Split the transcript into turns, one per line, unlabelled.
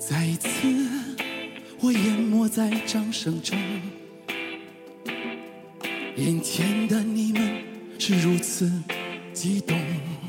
再一次，我淹没在掌声中，眼前的你们是如此激动。